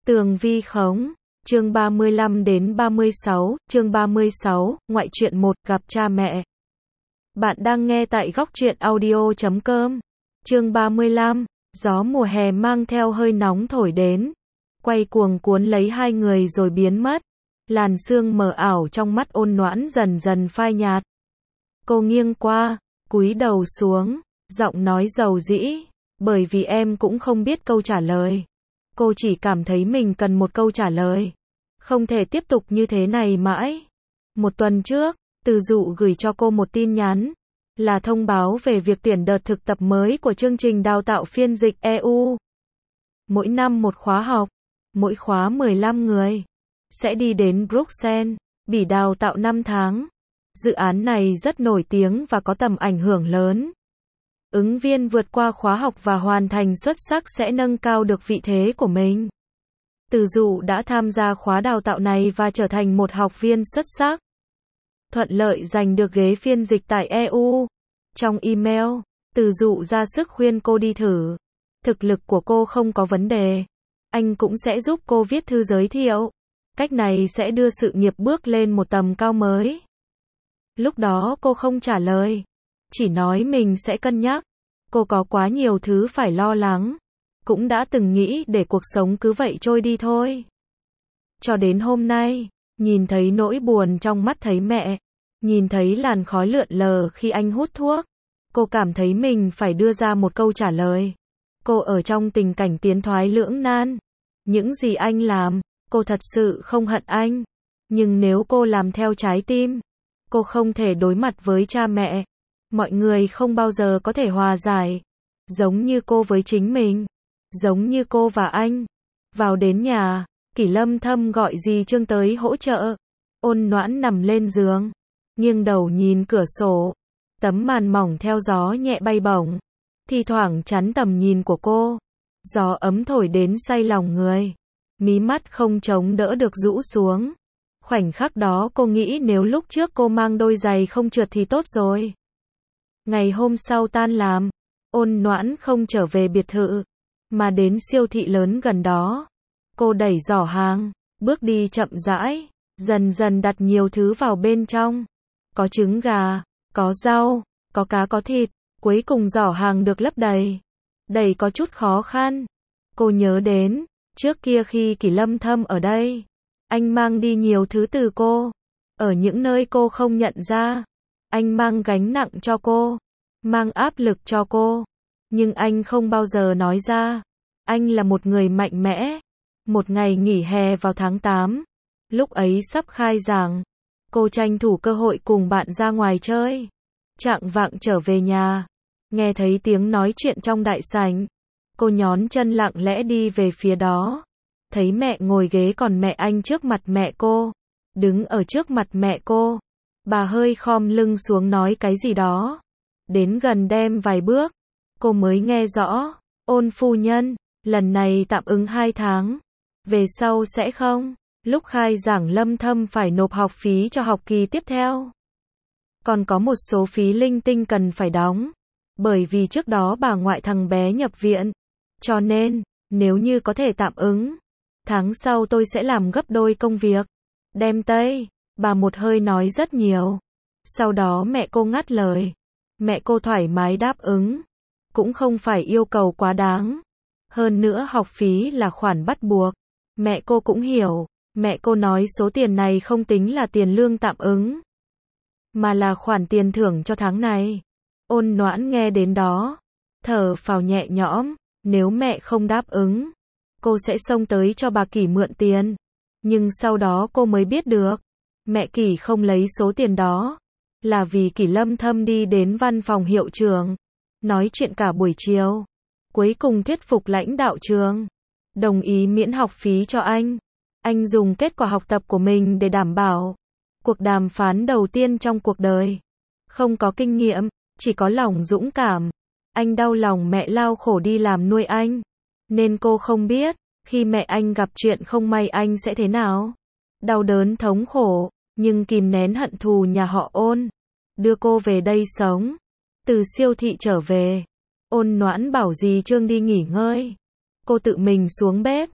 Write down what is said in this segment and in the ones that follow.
Tường vi khống, chương 35 đến 36, chương 36, ngoại truyện 1, gặp cha mẹ. Bạn đang nghe tại góc truyện audio.com. Chương 35, gió mùa hè mang theo hơi nóng thổi đến, quay cuồng cuốn lấy hai người rồi biến mất. Làn sương mờ ảo trong mắt Ôn Noãn dần dần phai nhạt. Cô nghiêng qua, cúi đầu xuống, giọng nói dầu dĩ, bởi vì em cũng không biết câu trả lời. Cô chỉ cảm thấy mình cần một câu trả lời. Không thể tiếp tục như thế này mãi. Một tuần trước, Từ Dụ gửi cho cô một tin nhắn, là thông báo về việc tuyển đợt thực tập mới của chương trình đào tạo phiên dịch EU. Mỗi năm một khóa học, mỗi khóa 15 người, sẽ đi đến Bruxelles, Bỉ đào tạo 5 tháng. Dự án này rất nổi tiếng và có tầm ảnh hưởng lớn. Ứng viên vượt qua khóa học và hoàn thành xuất sắc sẽ nâng cao được vị thế của mình. Từ Dụ đã tham gia khóa đào tạo này và trở thành một học viên xuất sắc, thuận lợi giành được ghế phiên dịch tại EU. Trong email, Từ Dụ ra sức khuyên cô đi thử. Thực lực của cô không có vấn đề. Anh cũng sẽ giúp cô viết thư giới thiệu. Cách này sẽ đưa sự nghiệp bước lên một tầm cao mới. Lúc đó cô không trả lời, chỉ nói mình sẽ cân nhắc. Cô có quá nhiều thứ phải lo lắng. Cũng đã từng nghĩ để cuộc sống cứ vậy trôi đi thôi. Cho đến hôm nay, nhìn thấy nỗi buồn trong mắt thấy mẹ, nhìn thấy làn khói lượn lờ khi anh hút thuốc, cô cảm thấy mình phải đưa ra một câu trả lời. Cô ở trong tình cảnh tiến thoái lưỡng nan. Những gì anh làm, cô thật sự không hận anh. Nhưng nếu cô làm theo trái tim, cô không thể đối mặt với cha mẹ. Mọi người không bao giờ có thể hòa giải. Giống như cô với chính mình. Giống như cô và anh. Vào đến nhà, Kỷ Lâm Thâm gọi dì Trương tới hỗ trợ. Ôn Noãn nằm lên giường, nghiêng đầu nhìn cửa sổ. Tấm màn mỏng theo gió nhẹ bay bổng, thi thoảng chắn tầm nhìn của cô. Gió ấm thổi đến say lòng người. Mí mắt không chống đỡ được rũ xuống. Khoảnh khắc đó cô nghĩ nếu lúc trước cô mang đôi giày không trượt thì tốt rồi. Ngày hôm sau tan làm, Ôn Noãn không trở về biệt thự, mà đến siêu thị lớn gần đó. Cô đẩy giỏ hàng, bước đi chậm rãi, dần dần đặt nhiều thứ vào bên trong. Có trứng gà, có rau, có cá có thịt, cuối cùng giỏ hàng được lấp đầy. Đẩy có chút khó khăn. Cô nhớ đến, trước kia khi Kỷ Lâm Thâm ở đây, anh mang đi nhiều thứ từ cô. Ở những nơi cô không nhận ra, anh mang gánh nặng cho cô, mang áp lực cho cô. Nhưng anh không bao giờ nói ra. Anh là một người mạnh mẽ. Một ngày nghỉ hè vào tháng 8, lúc ấy sắp khai giảng, cô tranh thủ cơ hội cùng bạn ra ngoài chơi. Chạng vạng trở về nhà, nghe thấy tiếng nói chuyện trong đại sảnh. Cô nhón chân lặng lẽ đi về phía đó. Thấy mẹ ngồi ghế còn mẹ anh trước mặt mẹ cô. Đứng ở trước mặt mẹ cô, bà hơi khom lưng xuống nói cái gì đó. Đến gần đem vài bước, cô mới nghe rõ. Ôn phu nhân, lần này tạm ứng 2 tháng. Về sau sẽ không. Lúc khai giảng Lâm Thâm phải nộp học phí cho học kỳ tiếp theo. Còn có một số phí linh tinh cần phải đóng. Bởi vì trước đó bà ngoại thằng bé nhập viện. Cho nên, nếu như có thể tạm ứng, tháng sau tôi sẽ làm gấp đôi công việc. Đem Tây, bà một hơi nói rất nhiều. Sau đó mẹ cô ngắt lời. Mẹ cô thoải mái đáp ứng. Cũng không phải yêu cầu quá đáng. Hơn nữa học phí là khoản bắt buộc. Mẹ cô cũng hiểu. Mẹ cô nói số tiền này không tính là tiền lương tạm ứng, mà là khoản tiền thưởng cho tháng này. Ôn Noãn nghe đến đó, thở phào nhẹ nhõm. Nếu mẹ không đáp ứng, cô sẽ xông tới cho bà Kỷ mượn tiền. Nhưng sau đó cô mới biết được, mẹ Kỷ không lấy số tiền đó, là vì Kỷ Lâm Thâm đi đến văn phòng hiệu trưởng, nói chuyện cả buổi chiều. Cuối cùng thuyết phục lãnh đạo trường, đồng ý miễn học phí cho anh. Anh dùng kết quả học tập của mình để đảm bảo. Cuộc đàm phán đầu tiên trong cuộc đời. Không có kinh nghiệm, chỉ có lòng dũng cảm. Anh đau lòng mẹ lao khổ đi làm nuôi anh. Nên cô không biết, khi mẹ anh gặp chuyện không may anh sẽ thế nào. Đau đớn thống khổ, nhưng kìm nén hận thù nhà họ Ôn. Đưa cô về đây sống. Từ siêu thị trở về, Ôn Noãn bảo dì Trương đi nghỉ ngơi. Cô tự mình xuống bếp,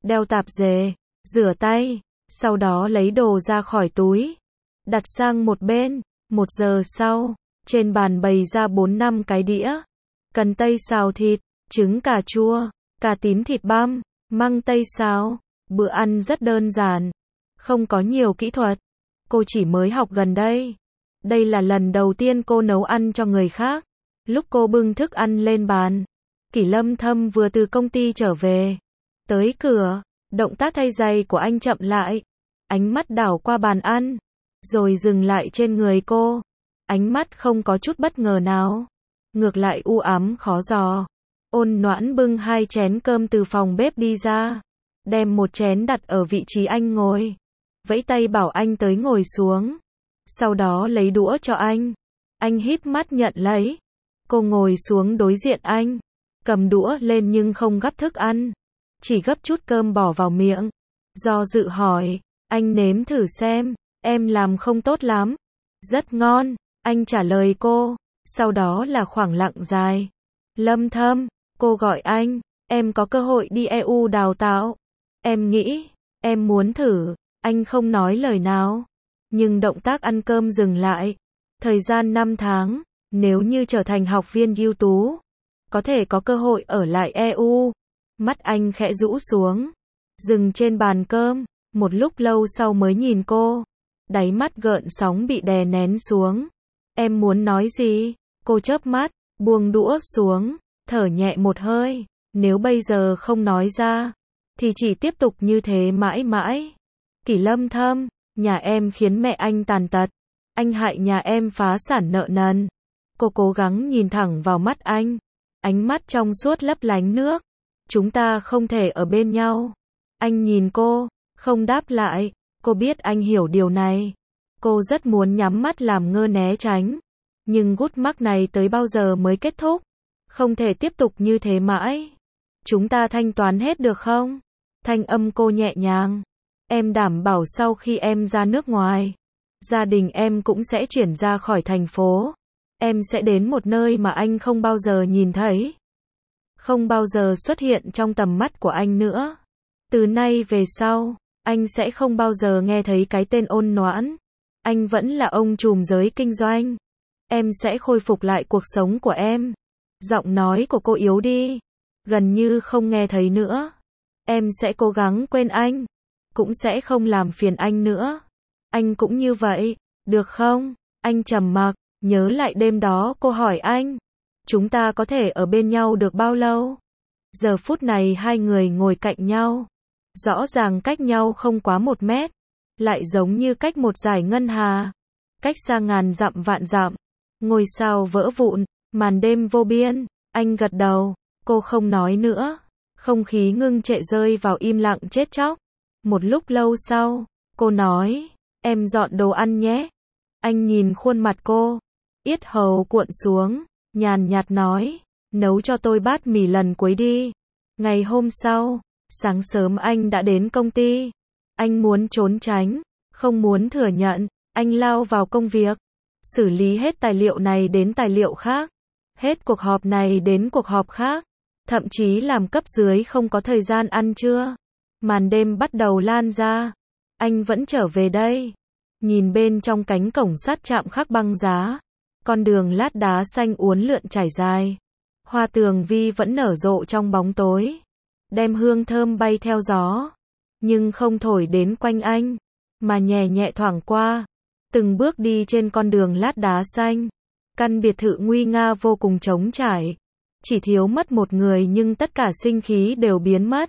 đeo tạp dề, rửa tay, sau đó lấy đồ ra khỏi túi, đặt sang một bên. 1 giờ sau, trên bàn bày ra 4-5 cái đĩa, cần tây xào thịt, trứng cà chua, cà tím thịt băm, măng tây xào. Bữa ăn rất đơn giản, không có nhiều kỹ thuật. Cô chỉ mới học gần đây. Đây là lần đầu tiên cô nấu ăn cho người khác. Lúc cô bưng thức ăn lên bàn, Kỷ Lâm Thâm vừa từ công ty trở về. Tới cửa, động tác thay giày của anh chậm lại. Ánh mắt đảo qua bàn ăn, rồi dừng lại trên người cô. Ánh mắt không có chút bất ngờ nào, ngược lại u ám khó dò. Ôn Noãn bưng 2 chén cơm từ phòng bếp đi ra, đem một chén đặt ở vị trí anh ngồi, vẫy tay bảo anh tới ngồi xuống. Sau đó lấy đũa cho anh. Anh híp mắt nhận lấy. Cô ngồi xuống đối diện anh, cầm đũa lên nhưng không gắp thức ăn, chỉ gấp chút cơm bỏ vào miệng. Do dự hỏi, anh nếm thử xem, em làm không tốt lắm. Rất ngon, anh trả lời cô. Sau đó là khoảng lặng dài. Lâm Thâm, cô gọi anh, em có cơ hội đi EU đào tạo. Em nghĩ, em muốn thử. Anh không nói lời nào, nhưng động tác ăn cơm dừng lại. Thời gian 5 tháng, nếu như trở thành học viên ưu tú, có thể có cơ hội ở lại EU. Mắt anh khẽ rũ xuống, dừng trên bàn cơm, một lúc lâu sau mới nhìn cô. Đáy mắt gợn sóng bị đè nén xuống. Em muốn nói gì? Cô chớp mắt, buông đũa xuống, thở nhẹ một hơi. Nếu bây giờ không nói ra, thì chỉ tiếp tục như thế mãi mãi. Kỷ Lâm Thâm, nhà em khiến mẹ anh tàn tật. Anh hại nhà em phá sản nợ nần. Cô cố gắng nhìn thẳng vào mắt anh. Ánh mắt trong suốt lấp lánh nước. Chúng ta không thể ở bên nhau. Anh nhìn cô, không đáp lại. Cô biết anh hiểu điều này. Cô rất muốn nhắm mắt làm ngơ né tránh. Nhưng gút mắc này tới bao giờ mới kết thúc? Không thể tiếp tục như thế mãi. Chúng ta thanh toán hết được không? Thanh âm cô nhẹ nhàng. Em đảm bảo sau khi em ra nước ngoài, gia đình em cũng sẽ chuyển ra khỏi thành phố. Em sẽ đến một nơi mà anh không bao giờ nhìn thấy, không bao giờ xuất hiện trong tầm mắt của anh nữa. Từ nay về sau, anh sẽ không bao giờ nghe thấy cái tên Ôn Noãn. Anh vẫn là ông trùm giới kinh doanh. Em sẽ khôi phục lại cuộc sống của em. Giọng nói của cô yếu đi, gần như không nghe thấy nữa. Em sẽ cố gắng quên anh, cũng sẽ không làm phiền anh nữa. Anh cũng như vậy, được không? Anh trầm mặc, nhớ lại đêm đó cô hỏi anh, chúng ta có thể ở bên nhau được bao lâu? Giờ phút này hai người ngồi cạnh nhau, rõ ràng cách nhau không quá 1 mét, lại giống như cách một dải ngân hà, cách xa ngàn dặm vạn dặm. Ngôi sao vỡ vụn, màn đêm vô biên. Anh gật đầu, cô không nói nữa. Không khí ngưng trệ rơi vào im lặng chết chóc. Một lúc lâu sau, cô nói, em dọn đồ ăn nhé. Anh nhìn khuôn mặt cô, yết hầu cuộn xuống, nhàn nhạt nói, nấu cho tôi bát mì lần cuối đi. Ngày hôm sau, sáng sớm anh đã đến công ty. Anh muốn trốn tránh, không muốn thừa nhận. Anh lao vào công việc, xử lý hết tài liệu này đến tài liệu khác, hết cuộc họp này đến cuộc họp khác, thậm chí làm cấp dưới không có thời gian ăn trưa. Màn đêm bắt đầu lan ra. Anh vẫn trở về đây. Nhìn bên trong cánh cổng sắt chạm khắc băng giá, con đường lát đá xanh uốn lượn trải dài. Hoa tường vi vẫn nở rộ trong bóng tối, đem hương thơm bay theo gió, nhưng không thổi đến quanh anh, mà nhẹ nhẹ thoảng qua. Từng bước đi trên con đường lát đá xanh, căn biệt thự nguy nga vô cùng trống trải. Chỉ thiếu mất một người nhưng tất cả sinh khí đều biến mất.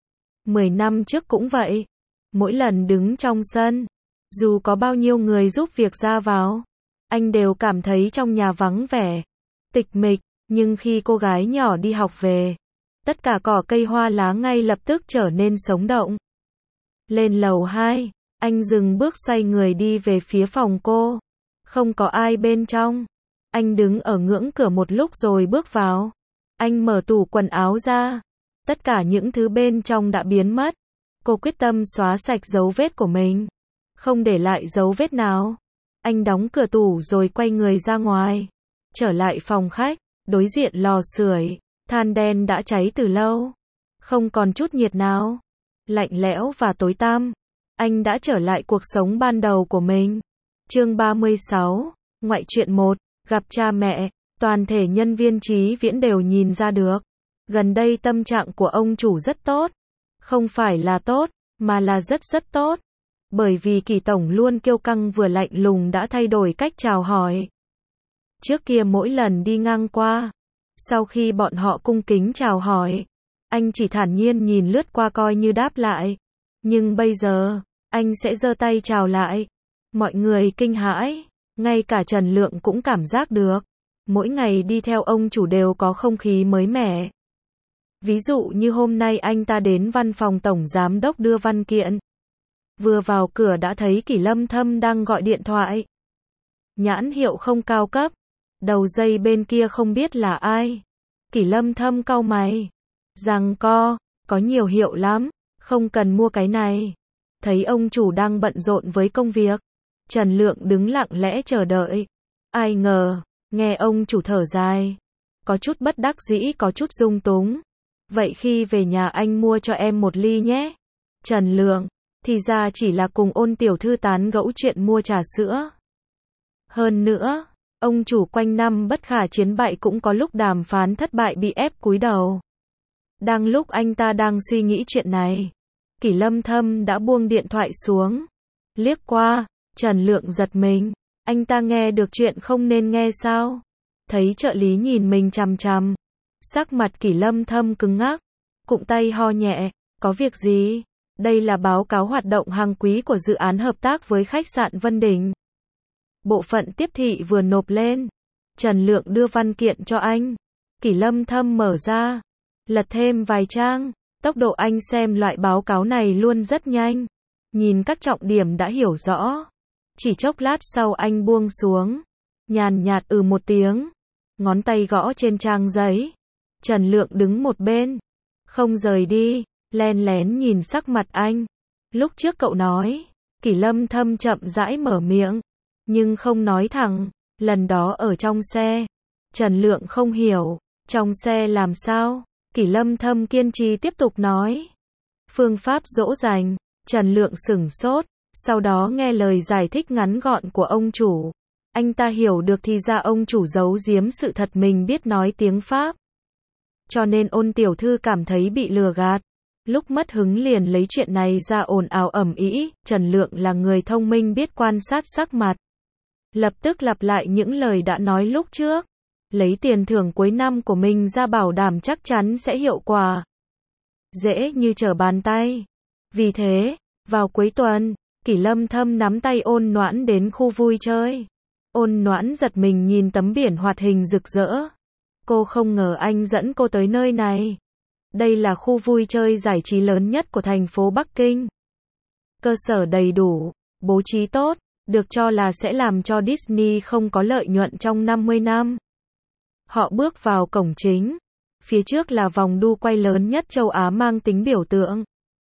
10 năm trước cũng vậy. Mỗi lần đứng trong sân, dù có bao nhiêu người giúp việc ra vào, anh đều cảm thấy trong nhà vắng vẻ, tịch mịch. Nhưng khi cô gái nhỏ đi học về, tất cả cỏ cây hoa lá ngay lập tức trở nên sống động. Lên lầu 2, anh dừng bước xoay người đi về phía phòng cô. Không có ai bên trong. Anh đứng ở ngưỡng cửa một lúc rồi bước vào. Anh mở tủ quần áo ra. Tất cả những thứ bên trong đã biến mất. Cô quyết tâm xóa sạch dấu vết của mình, không để lại dấu vết nào. Anh đóng cửa tủ rồi quay người ra ngoài. Trở lại phòng khách, đối diện lò sưởi, than đen đã cháy từ lâu, không còn chút nhiệt nào. lạnh lẽo và tối tăm. Anh đã trở lại cuộc sống ban đầu của mình. Chương 36, ngoại truyện 1, gặp cha mẹ. Toàn thể nhân viên Chí Viễn đều nhìn ra được. Gần đây tâm trạng của ông chủ rất tốt. Không phải là tốt, mà là rất tốt. Bởi vì Kỳ tổng luôn kiêu căng vừa lạnh lùng đã thay đổi cách chào hỏi. Trước kia mỗi lần đi ngang qua, sau khi bọn họ cung kính chào hỏi, anh chỉ thản nhiên nhìn lướt qua coi như đáp lại. Nhưng bây giờ, anh sẽ giơ tay chào lại. Mọi người kinh hãi, ngay cả Trần Lượng cũng cảm giác được. Mỗi ngày đi theo ông chủ đều có không khí mới mẻ. Ví dụ như hôm nay anh ta đến văn phòng tổng giám đốc đưa văn kiện. Vừa vào cửa đã thấy Kỷ Lâm Thâm đang gọi điện thoại. Nhãn hiệu không cao cấp. Đầu dây bên kia không biết là ai. Kỷ Lâm Thâm cau mày. Giằng co, có nhiều hiệu lắm, không cần mua cái này. Thấy ông chủ đang bận rộn với công việc. Trần Lượng đứng lặng lẽ chờ đợi. Ai ngờ, nghe ông chủ thở dài. Có chút bất đắc dĩ, có chút dung túng. Vậy khi về nhà anh mua cho em một ly nhé. Trần Lượng, thì ra chỉ là cùng Ôn tiểu thư tán gẫu chuyện mua trà sữa. Hơn nữa, ông chủ quanh năm bất khả chiến bại cũng có lúc đàm phán thất bại bị ép cúi đầu. Đang lúc anh ta đang suy nghĩ chuyện này, Kỷ Lâm Thâm đã buông điện thoại xuống. Liếc qua, Trần Lượng giật mình. Anh ta nghe được chuyện không nên nghe sao? Thấy trợ lý nhìn mình chằm chằm. Sắc mặt Kỷ Lâm Thâm cứng ngắc. Cụm tay ho nhẹ. Có việc gì? Đây là báo cáo hoạt động hàng quý của dự án hợp tác với khách sạn Vân Đình. Bộ phận tiếp thị vừa nộp lên. Trần Lượng đưa văn kiện cho anh. Kỷ Lâm Thâm mở ra. Lật thêm vài trang. Tốc độ anh xem loại báo cáo này luôn rất nhanh. Nhìn các trọng điểm đã hiểu rõ. Chỉ chốc lát sau anh buông xuống. Nhàn nhạt một tiếng. Ngón tay gõ trên trang giấy. Trần Lượng đứng một bên. Không rời đi. Len lén nhìn sắc mặt anh. Lúc trước cậu nói. Kỷ Lâm Thâm chậm rãi mở miệng. Nhưng không nói thẳng. Lần đó ở trong xe. Trần Lượng không hiểu. Trong xe làm sao? Kỷ Lâm Thâm kiên trì tiếp tục nói. Phương pháp dỗ dành. Trần Lượng sửng sốt. Sau đó nghe lời giải thích ngắn gọn của ông chủ. Anh ta hiểu được thì ra ông chủ giấu giếm sự thật mình biết nói tiếng Pháp. Cho nên Ôn tiểu thư cảm thấy bị lừa gạt. Lúc mất hứng liền lấy chuyện này ra ồn ào ầm ĩ. Trần Lượng là người thông minh biết quan sát sắc mặt. Lập tức lặp lại những lời đã nói lúc trước. Lấy tiền thưởng cuối năm của mình ra bảo đảm chắc chắn sẽ hiệu quả. Dễ như trở bàn tay. Vì thế, vào cuối tuần, Kỷ Lâm Thâm nắm tay Ôn Noãn đến khu vui chơi. Ôn Noãn giật mình nhìn tấm biển hoạt hình rực rỡ. Cô không ngờ anh dẫn cô tới nơi này. Đây là khu vui chơi giải trí lớn nhất của thành phố Bắc Kinh. Cơ sở đầy đủ, bố trí tốt, được cho là sẽ làm cho Disney không có lợi nhuận trong 50 năm. Họ bước vào cổng chính. Phía trước là vòng đu quay lớn nhất châu Á mang tính biểu tượng.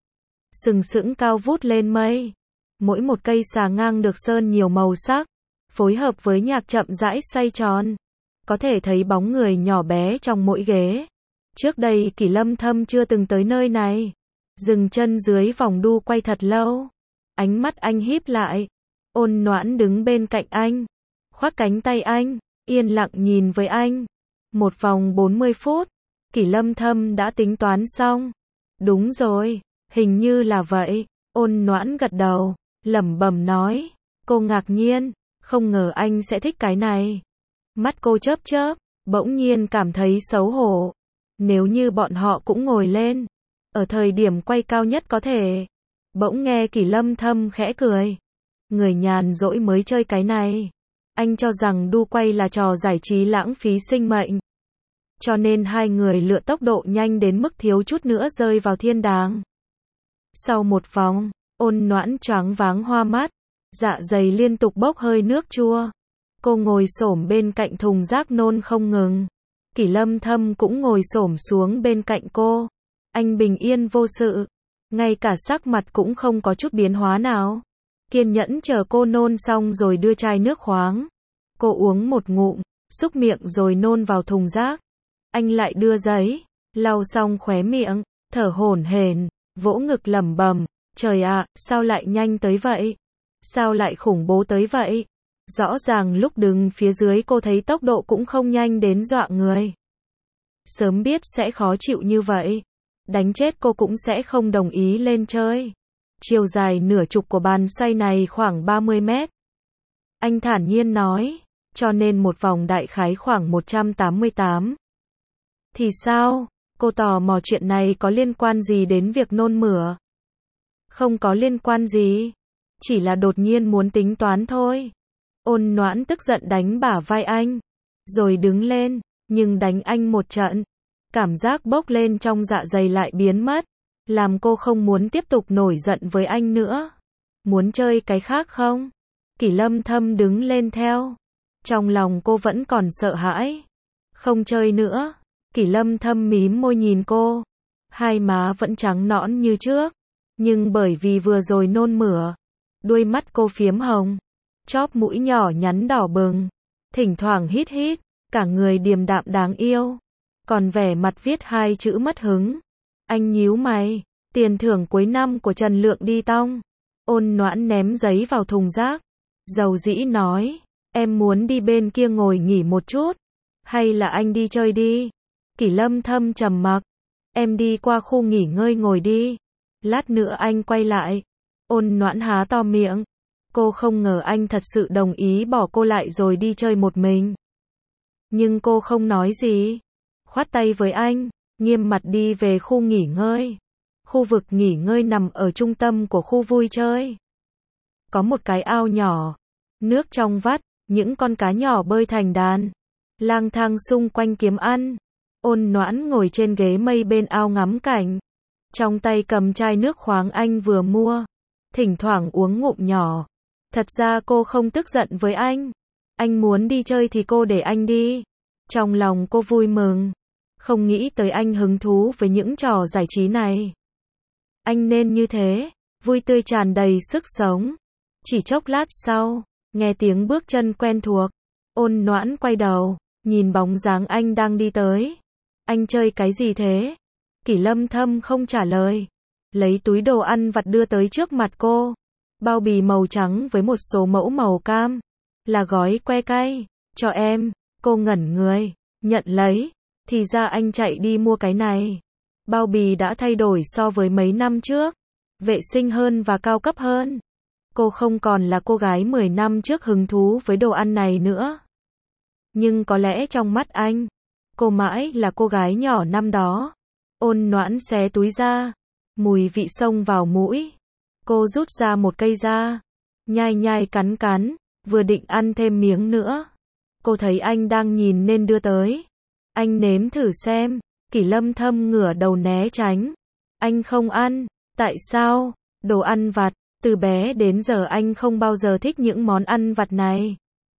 Sừng sững cao vút lên mây. Mỗi một cây xà ngang được sơn nhiều màu sắc, phối hợp với nhạc chậm rãi xoay tròn. Có thể thấy bóng người nhỏ bé trong mỗi ghế. Trước đây Kỷ Lâm Thâm chưa từng tới nơi này. Dừng chân dưới vòng đu quay thật lâu. Ánh mắt anh híp lại. Ôn Noãn đứng bên cạnh anh. Khoác cánh tay anh. Yên lặng nhìn với anh. Một vòng 40 phút. Kỷ Lâm Thâm đã tính toán xong. Đúng rồi. Hình như là vậy. Ôn Noãn gật đầu. Lẩm bẩm nói. Cô ngạc nhiên. Không ngờ anh sẽ thích cái này. Mắt cô chớp chớp. Bỗng nhiên cảm thấy xấu hổ. Nếu như bọn họ cũng ngồi lên. Ở thời điểm quay cao nhất có thể. Bỗng nghe Kỷ Lâm Thâm khẽ cười. Người nhàn rỗi mới chơi cái này. Anh cho rằng đu quay là trò giải trí lãng phí sinh mệnh. Cho nên hai người lựa tốc độ nhanh đến mức thiếu chút nữa rơi vào thiên đàng. Sau một vòng, Ôn Noãn choáng váng hoa mắt. Dạ dày liên tục bốc hơi nước chua. Cô ngồi xổm bên cạnh thùng rác nôn không ngừng. Kỷ Lâm Thâm cũng ngồi xổm xuống bên cạnh cô. Anh bình yên vô sự. Ngay cả sắc mặt cũng không có chút biến hóa nào. Kiên nhẫn chờ cô nôn xong rồi đưa chai nước khoáng. Cô uống một ngụm, xúc miệng rồi nôn vào thùng rác. Anh lại đưa giấy, lau xong khóe miệng, thở hổn hển. vỗ ngực lẩm bẩm, trời ạ, sao lại nhanh tới vậy? Sao lại khủng bố tới vậy? Rõ ràng lúc đứng phía dưới cô thấy tốc độ cũng không nhanh đến dọa người. Sớm biết sẽ khó chịu như vậy. Đánh chết cô cũng sẽ không đồng ý lên chơi. Chiều dài nửa chục của bàn xoay này khoảng 30 mét. Anh thản nhiên nói, cho nên một vòng đại khái khoảng 188. Thì sao? Cô tò mò chuyện này có liên quan gì đến việc nôn mửa? Không có liên quan gì. Chỉ là đột nhiên muốn tính toán thôi. Ôn Noãn tức giận đánh bả vai anh. Rồi đứng lên, nhưng đánh anh một trận. Cảm giác bốc lên trong dạ dày lại biến mất. Làm cô không muốn tiếp tục nổi giận với anh nữa. Muốn chơi cái khác không? Kỷ Lâm Thâm đứng lên theo. Trong lòng cô vẫn còn sợ hãi. Không chơi nữa. Kỷ Lâm Thâm mím môi nhìn cô. Hai má vẫn trắng nõn như trước. Nhưng bởi vì vừa rồi nôn mửa. Đuôi mắt cô phiếm hồng. Chóp mũi nhỏ nhắn đỏ bừng. Thỉnh thoảng hít hít. Cả người điềm đạm đáng yêu. Còn vẻ mặt viết hai chữ mất hứng. Anh nhíu mày. Tiền thưởng cuối năm của Trần Lượng đi tong. Ôn Noãn ném giấy vào thùng rác. Dầu dĩ nói. Em muốn đi bên kia ngồi nghỉ một chút. Hay là anh đi chơi đi? Kỷ Lâm Thâm trầm mặc. Em đi qua khu nghỉ ngơi ngồi đi. Lát nữa anh quay lại. Ôn Noãn há to miệng. Cô không ngờ anh thật sự đồng ý bỏ cô lại rồi đi chơi một mình. Nhưng cô không nói gì. Khoát tay với anh, nghiêm mặt đi về khu nghỉ ngơi. Khu vực nghỉ ngơi nằm ở trung tâm của khu vui chơi. Có một cái ao nhỏ. Nước trong vắt, những con cá nhỏ bơi thành đàn. Lang thang xung quanh kiếm ăn. Ôn Noãn ngồi trên ghế mây bên ao ngắm cảnh. Trong tay cầm chai nước khoáng anh vừa mua. Thỉnh thoảng uống ngụm nhỏ. Thật ra cô không tức giận với anh. Anh muốn đi chơi thì cô để anh đi. Trong lòng cô vui mừng. Không nghĩ tới anh hứng thú với những trò giải trí này. Anh nên như thế. Vui tươi tràn đầy sức sống. Chỉ chốc lát sau, nghe tiếng bước chân quen thuộc. Ôn Noãn quay đầu, nhìn bóng dáng anh đang đi tới. Anh chơi cái gì thế? Kỷ Lâm Thâm không trả lời. Lấy túi đồ ăn vặt đưa tới trước mặt cô. Bao bì màu trắng với một số mẫu màu cam. Là gói que cay. Cho em. Cô ngẩn người. Nhận lấy. Thì ra anh chạy đi mua cái này. Bao bì đã thay đổi so với mấy năm trước. Vệ sinh hơn và cao cấp hơn. Cô không còn là cô gái 10 năm trước hứng thú với đồ ăn này nữa. Nhưng có lẽ trong mắt anh, cô mãi là cô gái nhỏ năm đó. Ôn Noãn xé túi ra. Mùi vị xông vào mũi. Cô rút ra một cây ra. Nhai nhai cắn cắn. Vừa định ăn thêm miếng nữa. Cô thấy anh đang nhìn nên đưa tới. Anh nếm thử xem. Kỷ Lâm Thâm ngửa đầu né tránh. Anh không ăn. Tại sao? Đồ ăn vặt. Từ bé đến giờ anh không bao giờ thích những món ăn vặt này.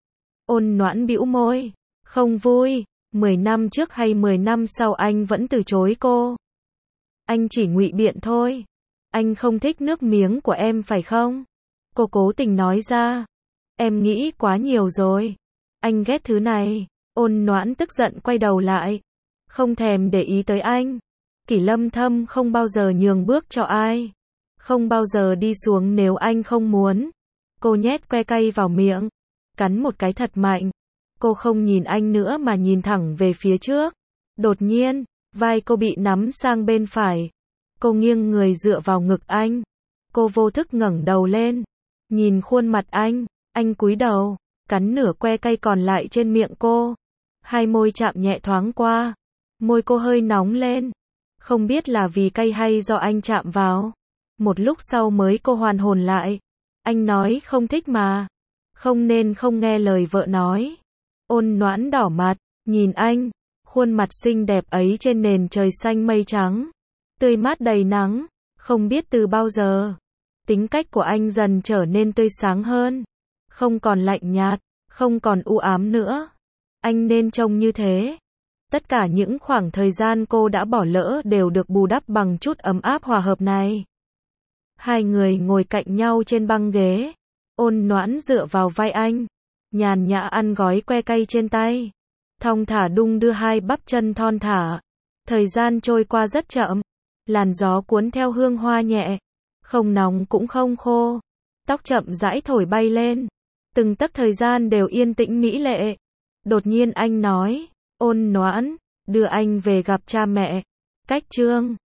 Ôn Noãn bĩu môi. Không vui. 10 năm trước hay 10 năm sau anh vẫn từ chối cô. Anh chỉ ngụy biện thôi. Anh không thích nước miếng của em phải không? Cô cố tình nói ra. Em nghĩ quá nhiều rồi. Anh ghét thứ này. Ôn Noãn tức giận quay đầu lại. Không thèm để ý tới anh. Kỷ Lâm Thâm không bao giờ nhường bước cho ai. Không bao giờ đi xuống nếu anh không muốn. Cô nhét que cay vào miệng. Cắn một cái thật mạnh. Cô không nhìn anh nữa mà nhìn thẳng về phía trước. Đột nhiên, vai cô bị nắm sang bên phải. Cô nghiêng người dựa vào ngực anh. Cô vô thức ngẩng đầu lên. Nhìn khuôn mặt anh cúi đầu. Cắn nửa que cay còn lại trên miệng cô. Hai môi chạm nhẹ thoáng qua. Môi cô hơi nóng lên. Không biết là vì cay hay do anh chạm vào. Một lúc sau mới cô hoàn hồn lại. Anh nói không thích mà. Không nên không nghe lời vợ nói. Ôn Noãn đỏ mặt, nhìn anh. Khuôn mặt xinh đẹp ấy trên nền trời xanh mây trắng. Tươi mát đầy nắng. Không biết từ bao giờ. Tính cách của anh dần trở nên tươi sáng hơn. Không còn lạnh nhạt. Không còn u ám nữa. Anh nên trông như thế. Tất cả những khoảng thời gian cô đã bỏ lỡ đều được bù đắp bằng chút ấm áp hòa hợp này. Hai người ngồi cạnh nhau trên băng ghế. Ôn Noãn dựa vào vai anh. Nhàn nhã ăn gói que cay trên tay. Thong thả đung đưa hai bắp chân thon thả. Thời gian trôi qua rất chậm. Làn gió cuốn theo hương hoa nhẹ, không nóng cũng không khô. Tóc chậm rãi thổi bay lên. Từng tấc thời gian đều yên tĩnh mỹ lệ. Đột nhiên anh nói, ôn nhoãn, đưa anh về gặp cha mẹ. Cách chương